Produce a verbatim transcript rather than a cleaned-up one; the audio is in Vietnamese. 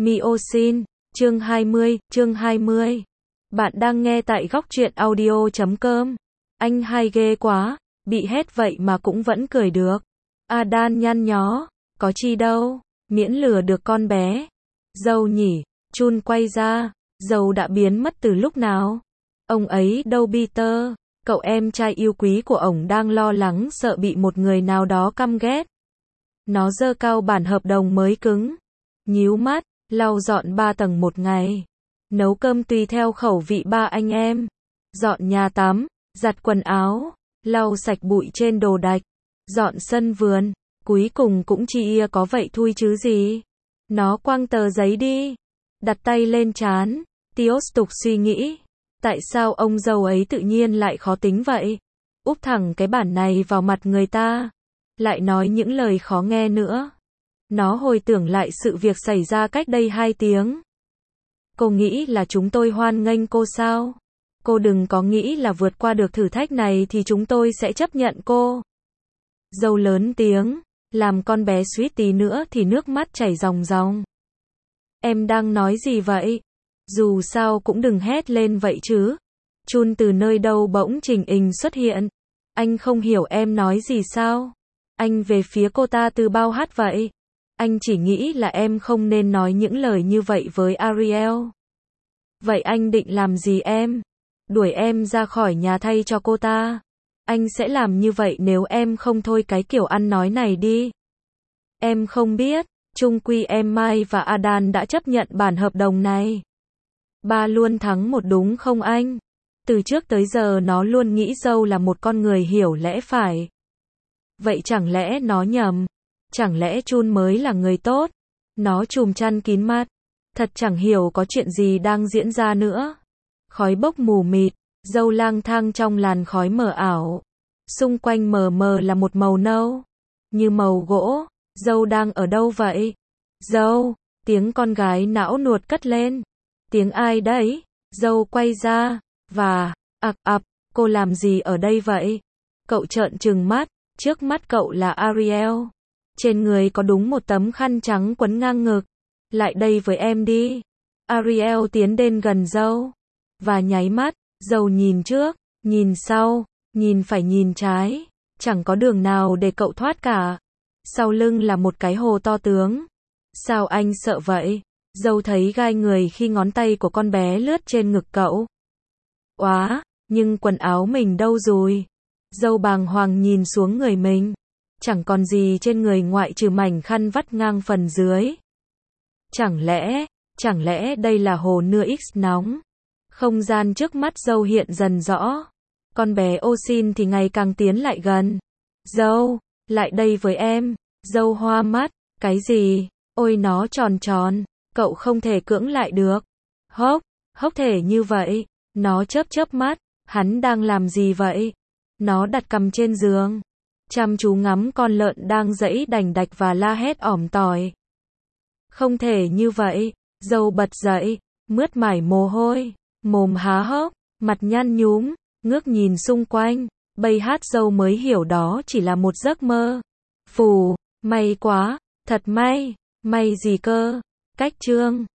Miosin, chương hai mươi, chương hai mươi. Bạn đang nghe tại góc truyện audio chấm com. Anh hay ghê quá, bị hết vậy mà cũng vẫn cười được. Adan nhăn nhó, có chi đâu, miễn lừa được con bé. Dâu nhỉ, Chun quay ra, dâu đã biến mất từ lúc nào? Ông ấy đâu Peter, cậu em trai yêu quý của ổng đang lo lắng sợ bị một người nào đó căm ghét. Nó giơ cao bản hợp đồng mới cứng, nhíu mắt, lau dọn ba tầng một ngày, nấu cơm tùy theo khẩu vị ba anh em, dọn nhà tắm, giặt quần áo, lau sạch bụi trên đồ đạc, dọn sân vườn, cuối cùng cũng chỉ có vậy thôi chứ gì. Nó quăng tờ giấy đi, đặt tay lên trán, Tios tục suy nghĩ, tại sao ông dâu ấy tự nhiên lại khó tính vậy? Úp thẳng cái bản này vào mặt người ta, lại nói những lời khó nghe nữa. Nó hồi tưởng lại sự việc xảy ra cách đây hai tiếng. Cô nghĩ là chúng tôi hoan nghênh cô sao? Cô đừng có nghĩ là vượt qua được thử thách này thì chúng tôi sẽ chấp nhận cô. Dâu lớn tiếng, làm con bé suýt tí nữa thì nước mắt chảy ròng ròng. Em đang nói gì vậy? Dù sao cũng đừng hét lên vậy chứ. Chun từ nơi đâu bỗng trình hình xuất hiện. Anh không hiểu em nói gì sao? Anh về phía cô ta từ bao hát vậy? Anh chỉ nghĩ là em không nên nói những lời như vậy với Ariel. Vậy anh định làm gì em? Đuổi em ra khỏi nhà thay cho cô ta. Anh sẽ làm như vậy nếu em không thôi cái kiểu ăn nói này đi. Em không biết, chung quy em Mai và Adan đã chấp nhận bản hợp đồng này. Ba luôn thắng một đúng không anh? Từ trước tới giờ nó luôn nghĩ dâu là một con người hiểu lẽ phải. Vậy chẳng lẽ nó nhầm? Chẳng lẽ Chun mới là người tốt? Nó chùm chăn kín mắt. Thật chẳng hiểu có chuyện gì đang diễn ra nữa. Khói bốc mù mịt, dâu lang thang trong làn khói mờ ảo. Xung quanh mờ mờ là một màu nâu, như màu gỗ. Dâu đang ở đâu vậy? Dâu, tiếng con gái não nuột cất lên. Tiếng ai đấy? Dâu quay ra, và, ặc ặc, cô làm gì ở đây vậy? Cậu trợn trừng mắt, trước mắt cậu là Ariel. Trên người có đúng một tấm khăn trắng quấn ngang ngực. Lại đây với em đi. Ariel tiến đến gần dâu. Và nháy mắt, dâu nhìn trước, nhìn sau, nhìn phải nhìn trái. Chẳng có đường nào để cậu thoát cả. Sau lưng là một cái hồ to tướng. Sao anh sợ vậy? Dâu thấy gai người khi ngón tay của con bé lướt trên ngực cậu. Oá, nhưng quần áo mình đâu rồi? Dâu bàng hoàng nhìn xuống người mình. Chẳng còn gì trên người ngoại trừ mảnh khăn vắt ngang phần dưới. Chẳng lẽ, chẳng lẽ đây là hồ Nưa X nóng? Không gian trước mắt dâu hiện dần rõ. Con bé Osin thì ngày càng tiến lại gần. Dâu, lại đây với em. Dâu hoa mắt, cái gì? Ôi nó tròn tròn, cậu không thể cưỡng lại được. Hốc, hốc thể như vậy. Nó chớp chớp mắt, hắn đang làm gì vậy? Nó đặt cằm trên giường, chăm chú ngắm con lợn đang giãy đành đạch và la hét ỏm tỏi. Không thể như vậy, dâu bật dậy, mướt mải mồ hôi, mồm há hốc, mặt nhăn nhúm, ngước nhìn xung quanh, bây hát dâu mới hiểu đó chỉ là một giấc mơ. Phù, may quá, thật may, may gì cơ, cách chương.